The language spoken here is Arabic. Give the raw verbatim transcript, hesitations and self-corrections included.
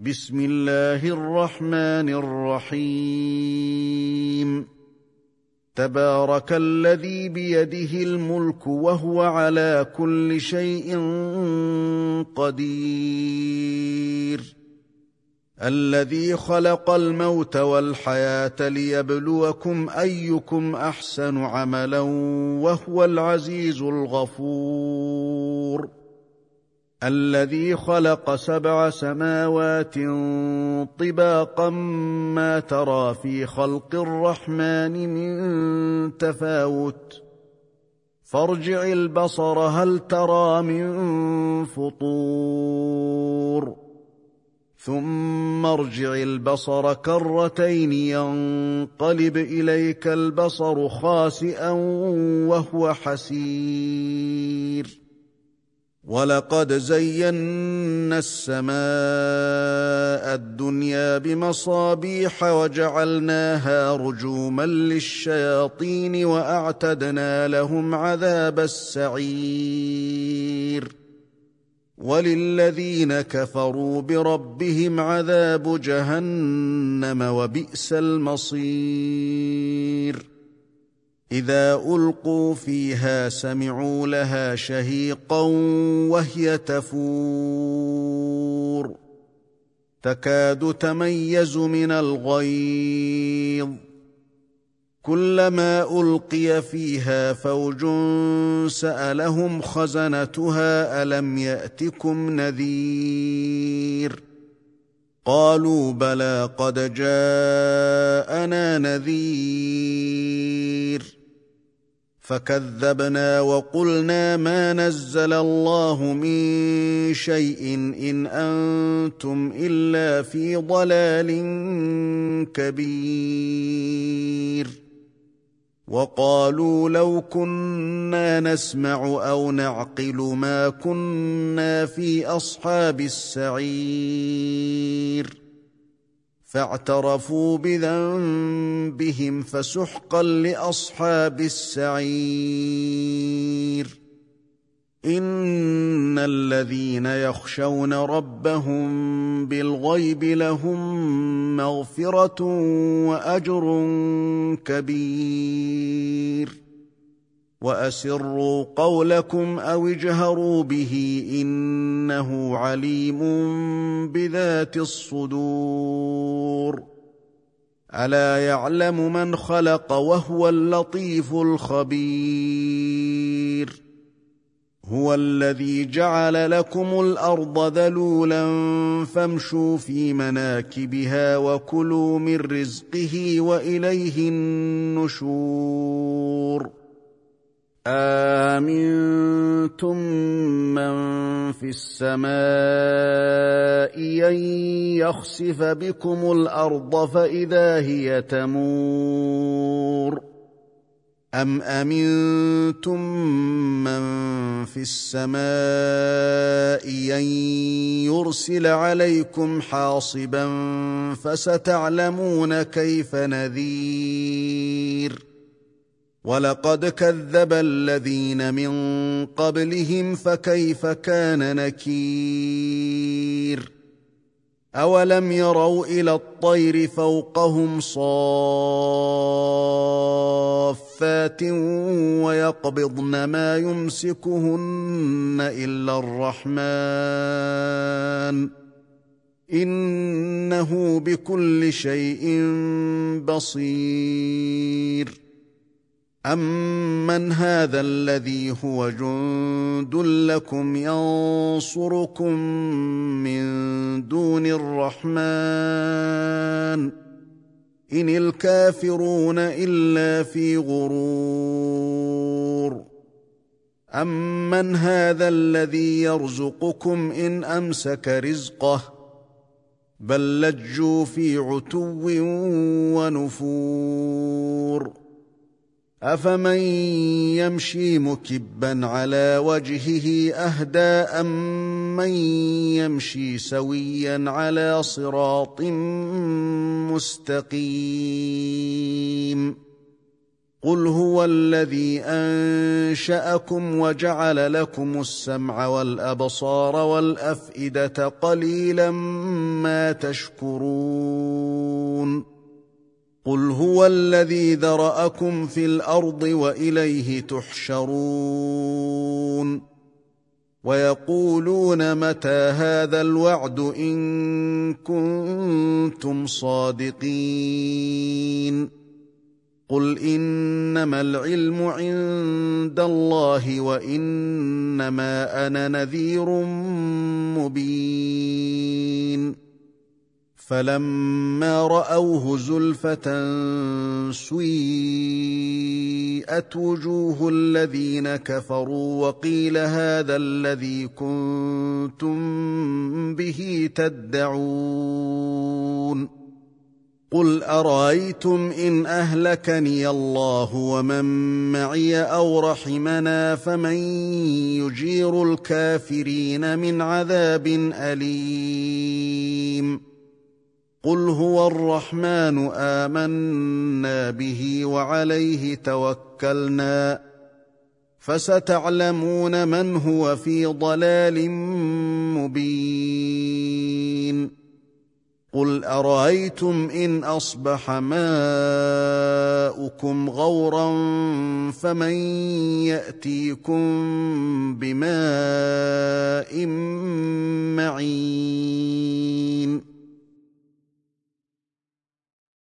بسم الله الرحمن الرحيم. تبارك الذي بيده الملك وهو على كل شيء قدير، الذي خلق الموت والحياة ليبلوكم أيكم أحسن عملا وهو العزيز الغفور، الذي خلق سبع سماوات طباقا ما ترى في خلق الرحمن من تفاوت، فارجع البصر هل ترى من فطور، ثم ارجع البصر كرتين ينقلب إليك البصر خاسئا وهو حسير، ولقد زينا السماء الدنيا بمصابيح وجعلناها رجوما للشياطين وأعتدنا لهم عذاب السعير، وللذين كفروا بربهم عذاب جهنم وبئس المصير. إذا ألقوا فيها سمعوا لها شهيقا وهي تفور، تكاد تميز من الغيظ، كلما ألقي فيها فوج سألهم خزنتها ألم يأتكم نذير، قالوا بلى قد جاءنا نذير، فكذبنا وقلنا ما نزل الله من شيء إن أنتم إلا في ضلال كبير، وقالوا لو كنا نسمع أو نعقل ما كنا في أصحاب السعير، فاعترفوا بذنبهم فسحقا لأصحاب السعير. إن الذين يخشون ربهم بالغيب لهم مغفرة وأجر كبير، وأسروا قولكم أو اجهروا به إنه عليم بذات الصدور، ألا يعلم من خلق وهو اللطيف الخبير. هو الذي جعل لكم الأرض ذلولا فامشوا في مناكبها وكلوا من رزقه وإليه النشور. آمنتم من في السماء أن يخسف بكم الأرض فإذا هي تمور، أم أمنتم من في السماء أن يرسل عليكم حاصبا فستعلمون كيف نذير. ولقد كذب الذين من قبلهم فكيف كان نكير. أولم يروا إلى الطير فوقهم صافات ويقبضن ما يمسكهن إلا الرحمن إنه بكل شيء بصير. أمن هذا الذي هو جند لكم ينصركم من دون الرحمن إن الكافرون إلا في غرور. أمن هذا الذي يرزقكم إن أمسك رزقه بل لجوا في عتو ونفور. أفمن يمشي مكبا على وجهه أهدى أم من يمشي سويا على صراط مستقيم. قل هو الذي أنشأكم وجعل لكم السمع والأبصار والأفئدة قليلا ما تشكرون قل هو الذي ذرأكم في الأرض وإليه تحشرون ويقولون متى هذا الوعد إن كنتم صادقين قل إنما العلم عند الله وإنما أنا نذير مبين فلما رأوه زلفة سيئت وجوه الذين كفروا وقيل هذا الذي كنتم به تدعون قل أرأيتم إن أهلكني الله ومن معي أو رحمنا فمن يجير الكافرين من عذاب أليم قل هو الرحمن آمنا به وعليه توكلنا فستعلمون من هو في ضلال مبين قل أرأيتم إن أصبح ماؤكم غورا فمن يأتيكم بماء